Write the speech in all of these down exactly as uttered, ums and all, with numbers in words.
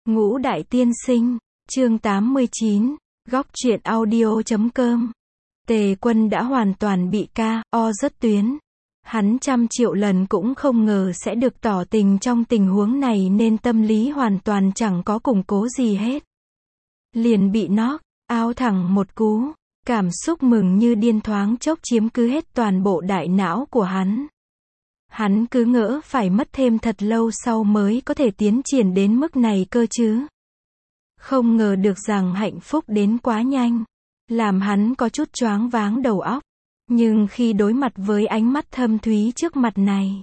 Ngũ Đại Tiên Sinh, chương tám mươi chín, góc truyện audio chấm com. Tề Quân đã hoàn toàn bị ca o rớt tuyến. Hắn trăm triệu lần cũng không ngờ sẽ được tỏ tình trong tình huống này nên tâm lý hoàn toàn chẳng có củng cố gì hết. Liền bị knock out thẳng một cú, cảm xúc mừng như điên thoáng chốc chiếm cứ hết toàn bộ đại não của hắn. Hắn cứ ngỡ phải mất thêm thật lâu sau mới có thể tiến triển đến mức này cơ chứ. Không ngờ được rằng hạnh phúc đến quá nhanh, làm hắn có chút choáng váng đầu óc. Nhưng khi đối mặt với ánh mắt thâm thúy trước mặt này,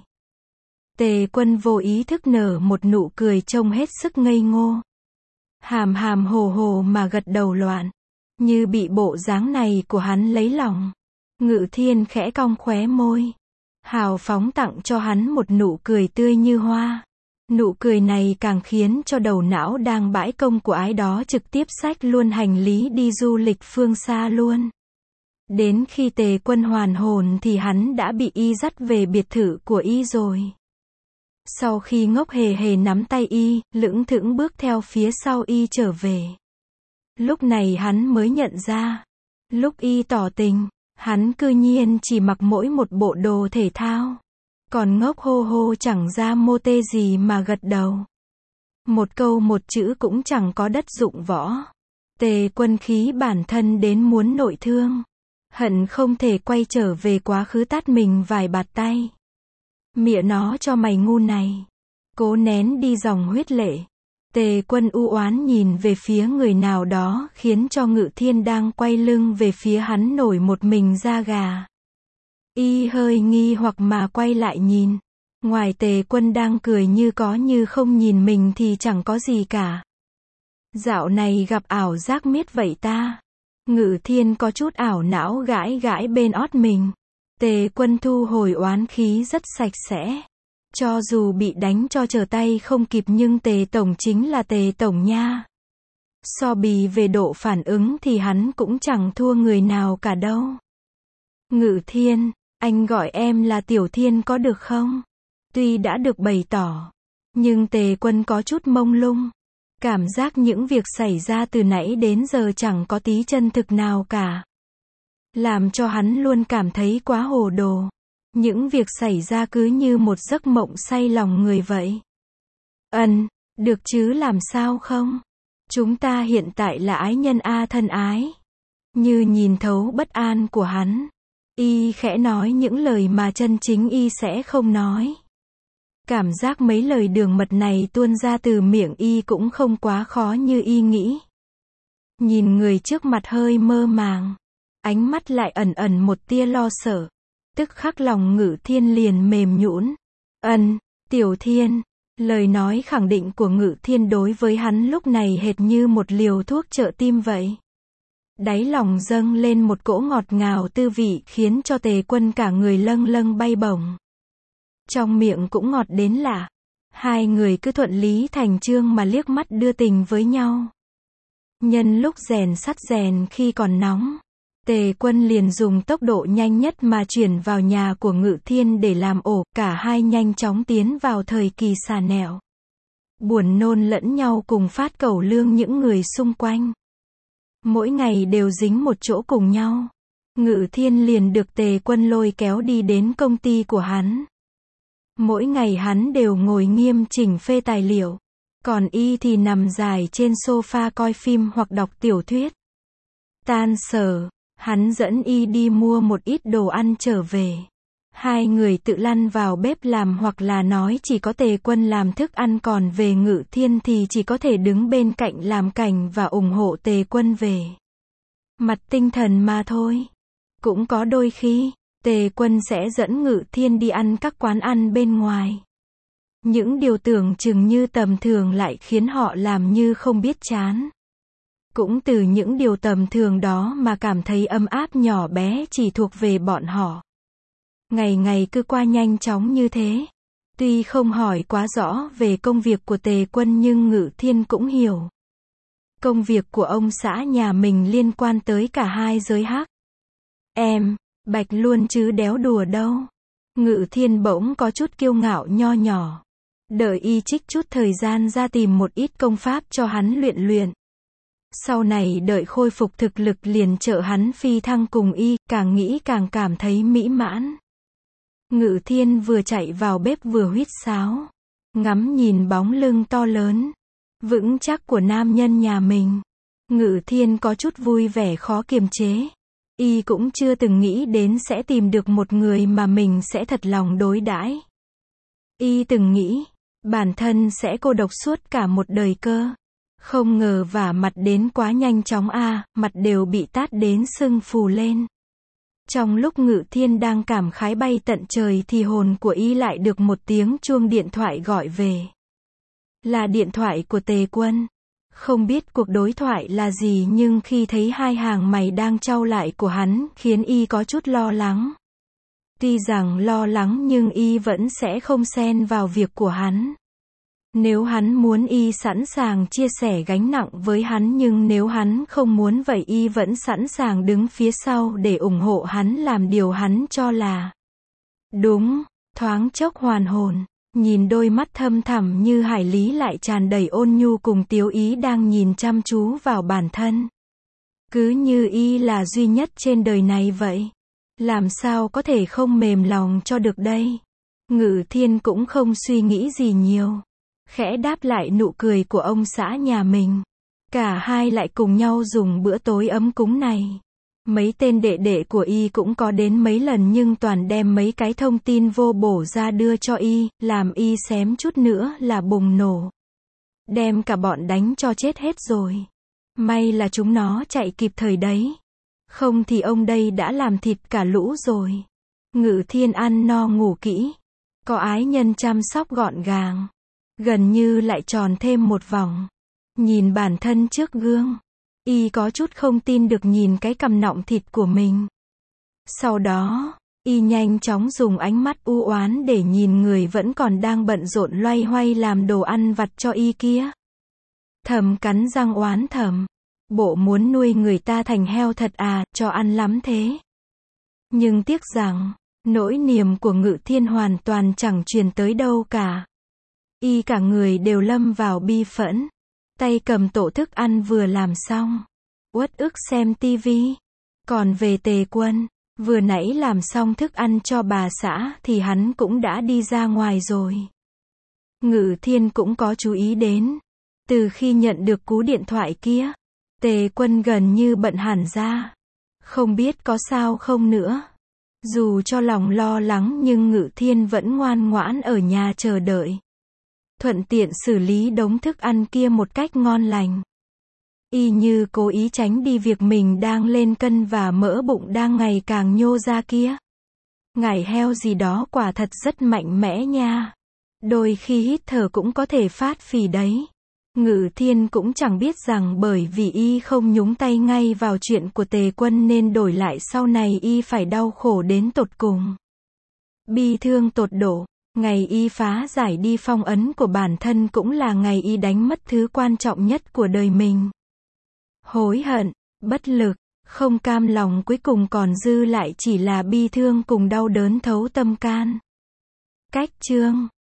Tề Quân vô ý thức nở một nụ cười trông hết sức ngây ngô. Hàm hàm hồ hồ mà gật đầu loạn, như bị bộ dáng này của hắn lấy lòng. Ngự Thiên khẽ cong khóe môi, hào phóng tặng cho hắn một nụ cười tươi như hoa. Nụ cười này càng khiến cho đầu não đang bãi công của ái đó trực tiếp xách luôn hành lý đi du lịch phương xa luôn. Đến khi Tề Quân hoàn hồn thì hắn đã bị y dắt về biệt thự của y rồi. Sau khi ngốc hề hề nắm tay y, lững thững bước theo phía sau y trở về. Lúc này hắn mới nhận ra, lúc y tỏ tình, hắn cư nhiên chỉ mặc mỗi một bộ đồ thể thao. Còn ngốc hô hô chẳng ra mô tê gì mà gật đầu. Một câu một chữ cũng chẳng có đất dụng võ. Tề Quân khí bản thân đến muốn nội thương. Hận không thể quay trở về quá khứ tát mình vài bạt tay. Mịa nó cho mày ngu này. Cố nén đi dòng huyết lệ. Tề Quân u oán nhìn về phía người nào đó khiến cho Ngự Thiên đang quay lưng về phía hắn nổi một mình da gà. Y hơi nghi hoặc mà quay lại nhìn. Ngoài Tề Quân đang cười như có như không nhìn mình thì chẳng có gì cả. Dạo này gặp ảo giác miết vậy ta. Ngự Thiên có chút ảo não gãi gãi bên ót mình. Tề Quân thu hồi oán khí rất sạch sẽ. Cho dù bị đánh cho trở tay không kịp nhưng Tề Tổng chính là Tề Tổng nha. So bì về độ phản ứng thì hắn cũng chẳng thua người nào cả đâu. Ngự Thiên, anh gọi em là Tiểu Thiên có được không? Tuy đã được bày tỏ, nhưng Tề Quân có chút mông lung. Cảm giác những việc xảy ra từ nãy đến giờ chẳng có tí chân thực nào cả. Làm cho hắn luôn cảm thấy quá hồ đồ. Những việc xảy ra cứ như một giấc mộng say lòng người vậy. Ân, được chứ làm sao không? Chúng ta hiện tại là ái nhân a thân ái. Như nhìn thấu bất an của hắn, y khẽ nói những lời mà chân chính y sẽ không nói. Cảm giác mấy lời đường mật này tuôn ra từ miệng y cũng không quá khó như y nghĩ. Nhìn người trước mặt hơi mơ màng, ánh mắt lại ẩn ẩn một tia lo sợ. Tức khắc lòng Ngự Thiên liền mềm nhũn. Ân, Tiểu Thiên. Lời nói khẳng định của Ngự Thiên đối với hắn lúc này hệt như một liều thuốc trợ tim vậy. Đáy lòng dâng lên một cỗ ngọt ngào tư vị khiến cho Tề Quân cả người lâng lâng bay bổng. Trong miệng cũng ngọt đến lạ. Hai người cứ thuận lý thành chương mà liếc mắt đưa tình với nhau. Nhân lúc rèn sắt rèn khi còn nóng, Tề Quân liền dùng tốc độ nhanh nhất mà chuyển vào nhà của Ngự Thiên để làm ổ. Cả hai nhanh chóng tiến vào thời kỳ xà nẹo. Buồn nôn lẫn nhau cùng phát cẩu lương những người xung quanh. Mỗi ngày đều dính một chỗ cùng nhau. Ngự Thiên liền được Tề Quân lôi kéo đi đến công ty của hắn. Mỗi ngày hắn đều ngồi nghiêm chỉnh phê tài liệu. Còn y thì nằm dài trên sofa coi phim hoặc đọc tiểu thuyết. Tan sở, hắn dẫn y đi mua một ít đồ ăn trở về. Hai người tự lăn vào bếp làm hoặc là nói chỉ có Tề Quân làm thức ăn, còn về Ngự Thiên thì chỉ có thể đứng bên cạnh làm cảnh và ủng hộ Tề Quân về mặt tinh thần mà thôi. Cũng có đôi khi, Tề Quân sẽ dẫn Ngự Thiên đi ăn các quán ăn bên ngoài. Những điều tưởng chừng như tầm thường lại khiến họ làm như không biết chán. Cũng từ những điều tầm thường đó mà cảm thấy ấm áp nhỏ bé chỉ thuộc về bọn họ. Ngày ngày cứ qua nhanh chóng như thế. Tuy không hỏi quá rõ về công việc của Tề Quân nhưng Ngự Thiên cũng hiểu. Công việc của ông xã nhà mình liên quan tới cả hai giới hắc. Em, bạch luôn chứ đéo đùa đâu. Ngự Thiên bỗng có chút kiêu ngạo nho nhỏ. đợi y trích chút thời gian ra tìm một ít công pháp cho hắn luyện luyện. Sau này đợi khôi phục thực lực liền trợ hắn phi thăng cùng y, càng nghĩ càng cảm thấy mỹ mãn. Ngự Thiên vừa chạy vào bếp vừa huýt sáo, ngắm nhìn bóng lưng to lớn, vững chắc của nam nhân nhà mình. Ngự Thiên có chút vui vẻ khó kiềm chế. Y cũng chưa từng nghĩ đến sẽ tìm được một người mà mình sẽ thật lòng đối đãi. Y từng nghĩ, bản thân sẽ cô độc suốt cả một đời cơ. Không ngờ vả mặt đến quá nhanh chóng a, à, mặt đều bị tát đến sưng phù lên. Trong lúc Ngự Thiên đang cảm khái bay tận trời thì hồn của y lại được một tiếng chuông điện thoại gọi về. Là điện thoại của Tề Quân. Không biết cuộc đối thoại là gì nhưng khi thấy hai hàng mày đang chau lại của hắn khiến y có chút lo lắng. Tuy rằng lo lắng nhưng y vẫn sẽ không xen vào việc của hắn. Nếu hắn muốn y sẵn sàng chia sẻ gánh nặng với hắn, nhưng nếu hắn không muốn vậy y vẫn sẵn sàng đứng phía sau để ủng hộ hắn làm điều hắn cho là đúng. Thoáng chốc hoàn hồn, nhìn đôi mắt thâm thẳm như hải lý lại tràn đầy ôn nhu cùng tiếu ý đang nhìn chăm chú vào bản thân. Cứ như y là duy nhất trên đời này vậy. Làm sao có thể không mềm lòng cho được đây? Ngự Thiên cũng không suy nghĩ gì nhiều, khẽ đáp lại nụ cười của ông xã nhà mình. Cả hai lại cùng nhau dùng bữa tối ấm cúng này. Mấy tên đệ đệ của y cũng có đến mấy lần nhưng toàn đem mấy cái thông tin vô bổ ra đưa cho y, làm y xém chút nữa là bùng nổ. Đem cả bọn đánh cho chết hết rồi. May là chúng nó chạy kịp thời đấy. Không thì ông đây đã làm thịt cả lũ rồi. Ngự Thiên ăn no ngủ kỹ. Có ái nhân chăm sóc gọn gàng. Gần như lại tròn thêm một vòng. Nhìn bản thân trước gương. Y có chút không tin được nhìn cái cằm nọng thịt của mình. Sau đó, y nhanh chóng dùng ánh mắt u oán để nhìn người vẫn còn đang bận rộn loay hoay làm đồ ăn vặt cho y kia. Thầm cắn răng oán thầm. Bộ muốn nuôi người ta thành heo thật à, cho ăn lắm thế. Nhưng tiếc rằng, nỗi niềm của Ngự Thiên hoàn toàn chẳng truyền tới đâu cả. Y cả người đều lâm vào bi phẫn. Tay cầm tổ thức ăn vừa làm xong. Uất ức xem tivi. Còn về Tề Quân, vừa nãy làm xong thức ăn cho bà xã thì hắn cũng đã đi ra ngoài rồi. Ngự Thiên cũng có chú ý đến. Từ khi nhận được cú điện thoại kia, Tề Quân gần như bận hẳn ra. Không biết có sao không nữa. Dù cho lòng lo lắng nhưng Ngự Thiên vẫn ngoan ngoãn ở nhà chờ đợi. Thuận tiện xử lý đống thức ăn kia một cách ngon lành. Y như cố ý tránh đi việc mình đang lên cân và mỡ bụng đang ngày càng nhô ra kia. Ngải heo gì đó quả thật rất mạnh mẽ nha. Đôi khi hít thở cũng có thể phát phì đấy. Ngự Thiên cũng chẳng biết rằng bởi vì y không nhúng tay ngay vào chuyện của Tề Quân nên đổi lại sau này y phải đau khổ đến tột cùng. Bi thương tột độ. Ngày y phá giải đi phong ấn của bản thân cũng là ngày y đánh mất thứ quan trọng nhất của đời mình. Hối hận, bất lực, không cam lòng, cuối cùng còn dư lại chỉ là bi thương cùng đau đớn thấu tâm can. Cách chương